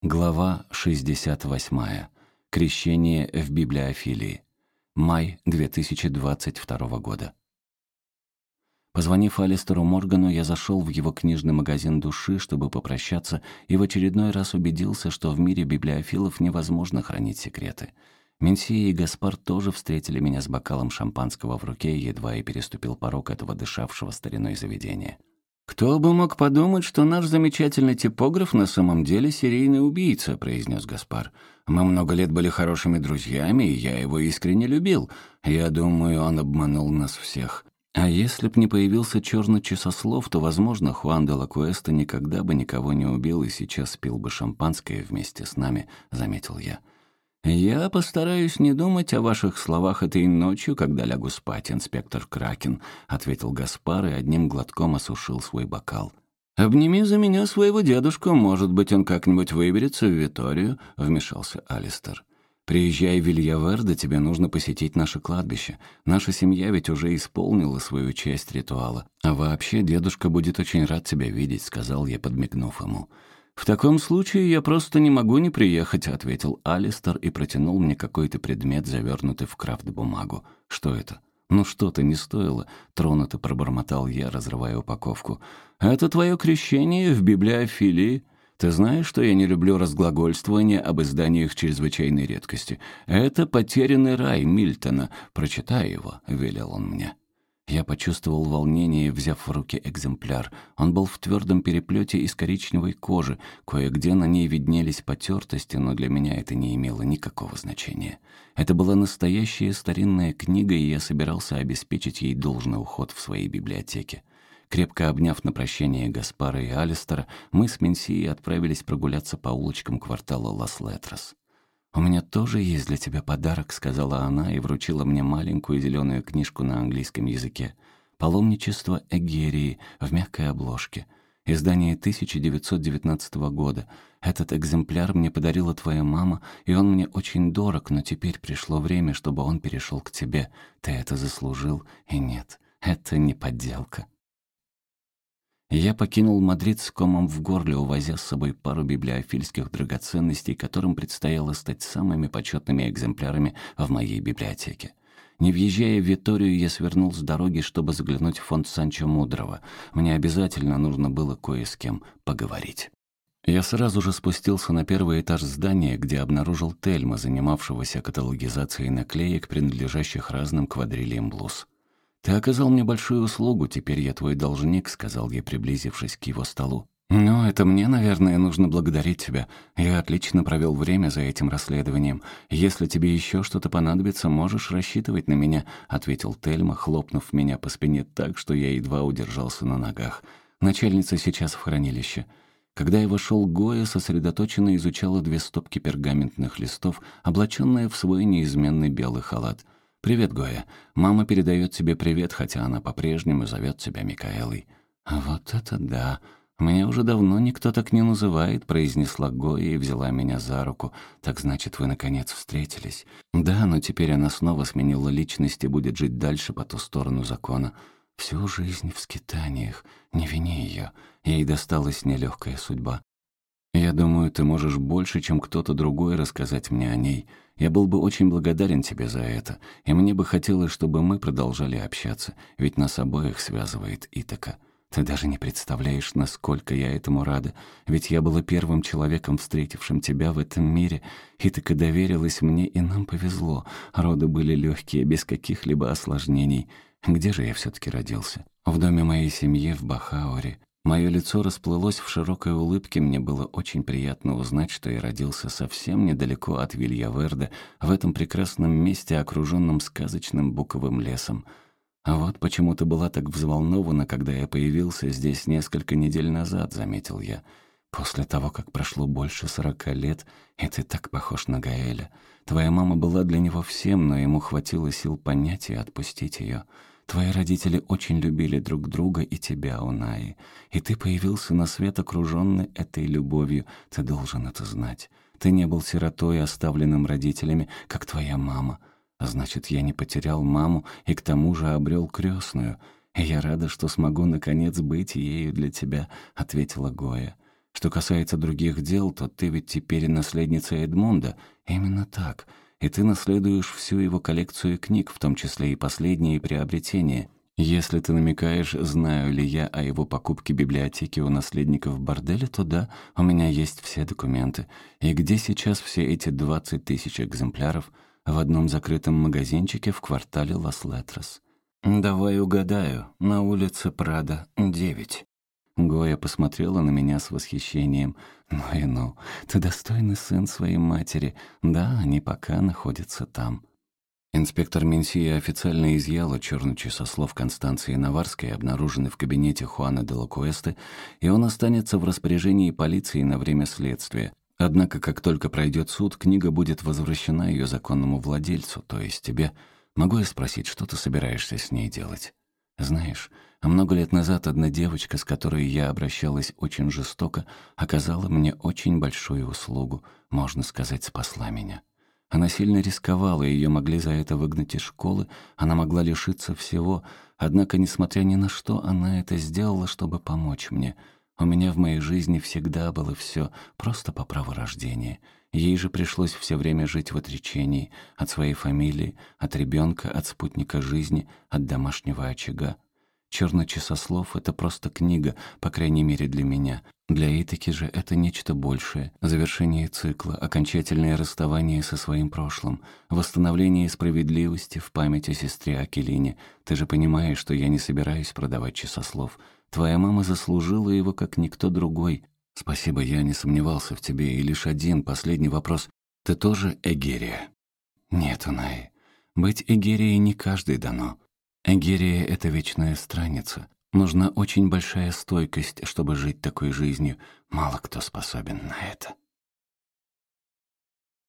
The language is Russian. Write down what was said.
Глава 68. Крещение в библиофилии. Май 2022 года. Позвонив Алистеру Моргану, я зашел в его книжный магазин души, чтобы попрощаться, и в очередной раз убедился, что в мире библиофилов невозможно хранить секреты. Менсия и Гаспар тоже встретили меня с бокалом шампанского в руке, едва я переступил порог этого дышавшего стариной заведения. «Кто бы мог подумать, что наш замечательный типограф на самом деле серийный убийца», — произнес Гаспар. «Мы много лет были хорошими друзьями, и я его искренне любил. Я думаю, он обманул нас всех. А если б не появился черный часослов, то, возможно, Хуан де ла Куэста никогда бы никого не убил и сейчас пил бы шампанское вместе с нами», — заметил я. «Я постараюсь не думать о ваших словах этой ночью, когда лягу спать, инспектор Кракен», — ответил Гаспар и одним глотком осушил свой бокал. «Обними за меня своего дедушку, может быть, он как-нибудь выберется в Виторию», — вмешался Алистер. «Приезжай в Вильяверде, тебе нужно посетить наше кладбище. Наша семья ведь уже исполнила свою часть ритуала. А вообще, дедушка будет очень рад тебя видеть», — сказал я, подмигнув ему. «В таком случае я просто не могу не приехать», — ответил Алистер и протянул мне какой-то предмет, завернутый в крафт-бумагу. «Что это?» «Ну что-то не стоило», — тронуто пробормотал я, разрывая упаковку. «Это твое крещение в библиофилии. Ты знаешь, что я не люблю разглагольствование об изданиях чрезвычайной редкости. Это «Потерянный рай» Мильтона. Прочитай его», — велел он мне. Я почувствовал волнение, взяв в руки экземпляр. Он был в твердом переплете из коричневой кожи. Кое-где на ней виднелись потертости, но для меня это не имело никакого значения. Это была настоящая старинная книга, и я собирался обеспечить ей должный уход в своей библиотеке. Крепко обняв на прощание Гаспара и Алистера, мы с Менсией отправились прогуляться по улочкам квартала Лас-Летрос. «У меня тоже есть для тебя подарок», — сказала она и вручила мне маленькую зеленую книжку на английском языке. «Паломничество Эгерии» в мягкой обложке. Издание 1919 года. Этот экземпляр мне подарила твоя мама, и он мне очень дорог, но теперь пришло время, чтобы он перешел к тебе. Ты это заслужил, и нет, это не подделка». Я покинул Мадрид с комом в горле, увозя с собой пару библиофильских драгоценностей, которым предстояло стать самыми почетными экземплярами в моей библиотеке. Не въезжая в Виторию, я свернул с дороги, чтобы заглянуть в фонд Санчо Мудрого. Мне обязательно нужно было кое с кем поговорить. Я сразу же спустился на первый этаж здания, где обнаружил Тельма, занимавшегося каталогизацией наклеек, принадлежащих разным квадрильям блуз. «Ты оказал мне большую услугу, теперь я твой должник», — сказал я, приблизившись к его столу. «Ну, это мне, наверное, нужно благодарить тебя. Я отлично провел время за этим расследованием. Если тебе еще что-то понадобится, можешь рассчитывать на меня», — ответил Тельма, хлопнув меня по спине так, что я едва удержался на ногах. «Начальница сейчас в хранилище». Когда я вошел, Гоя сосредоточенно изучала 2 стопки пергаментных листов, облаченная в свой неизменный белый халат. «Привет, Гоя. Мама передает тебе привет, хотя она по-прежнему зовет тебя Микаэлой». «Вот это да! Меня уже давно никто так не называет», — произнесла Гоя и взяла меня за руку. «Так значит, вы наконец встретились?» «Да, но теперь она снова сменила личность и будет жить дальше по ту сторону закона. Всю жизнь в скитаниях. Не вини ее. Ей досталась нелегкая судьба. Я думаю, ты можешь больше, чем кто-то другой, рассказать мне о ней. Я был бы очень благодарен тебе за это, и мне бы хотелось, чтобы мы продолжали общаться, ведь нас обоих связывает Итака. Ты даже не представляешь, насколько я этому рада, ведь я была первым человеком, встретившим тебя в этом мире. Итака доверилась мне, и нам повезло. Роды были легкие, без каких-либо осложнений. Где же я все-таки родился? В доме моей семьи в Бахауре. Мое лицо расплылось в широкой улыбке, мне было очень приятно узнать, что я родился совсем недалеко от Вильяверде, в этом прекрасном месте, окруженном сказочным буковым лесом. «А вот почему ты была так взволнована, когда я появился здесь несколько недель назад», — заметил я. «После того, как прошло больше 40 лет, и ты так похож на Гаэля. Твоя мама была для него всем, но ему хватило сил понять и отпустить ее. Твои родители очень любили друг друга и тебя, Унаи, и ты появился на свет, окруженный этой любовью. Ты должен это знать. Ты не был сиротой, оставленным родителями, как твоя мама. А значит, я не потерял маму и к тому же обрел крестную. И я рада, что смогу наконец быть ею для тебя», — ответила Гоя. Что касается других дел, то ты ведь теперь наследница Эдмунда. Именно так. И ты наследуешь всю его коллекцию книг, в том числе и последние приобретения. Если ты намекаешь, знаю ли я о его покупке библиотеки у наследников борделя, то да, у меня есть все документы. И где сейчас все эти 20 тысяч экземпляров? В одном закрытом магазинчике в квартале Лас-Летрос. «Давай угадаю. На улице Прада, 9». Гоя посмотрела на меня с восхищением. «Ну и ну, ты достойный сын своей матери. Да, они пока находятся там». Инспектор Менсия официально изъяла черный часослов Констанции Наварской, обнаруженный в кабинете Хуана де ла Куэсты, и он останется в распоряжении полиции на время следствия. Однако, как только пройдет суд, книга будет возвращена ее законному владельцу, то есть тебе. Могу я спросить, что ты собираешься с ней делать? Знаешь, много лет назад одна девочка, с которой я обращалась очень жестоко, оказала мне очень большую услугу, можно сказать, спасла меня. Она сильно рисковала, и ее могли за это выгнать из школы, она могла лишиться всего, однако, несмотря ни на что, она это сделала, чтобы помочь мне. У меня в моей жизни всегда было все просто по праву рождения. Ей же пришлось все время жить в отречении от своей фамилии, от ребенка, от спутника жизни, от домашнего очага. «Черный часослов» — это просто книга, по крайней мере для меня. Для Итаки же это нечто большее. Завершение цикла, окончательное расставание со своим прошлым, восстановление справедливости в память о сестре Акелине. Ты же понимаешь, что я не собираюсь продавать часослов. Твоя мама заслужила его, как никто другой. Спасибо, я не сомневался в тебе. И лишь один последний вопрос. Ты тоже Эгерия? Нет, Унай. Быть Эгерией не каждый дано. Эгерия — это вечная странница. Нужна очень большая стойкость, чтобы жить такой жизнью. Мало кто способен на это.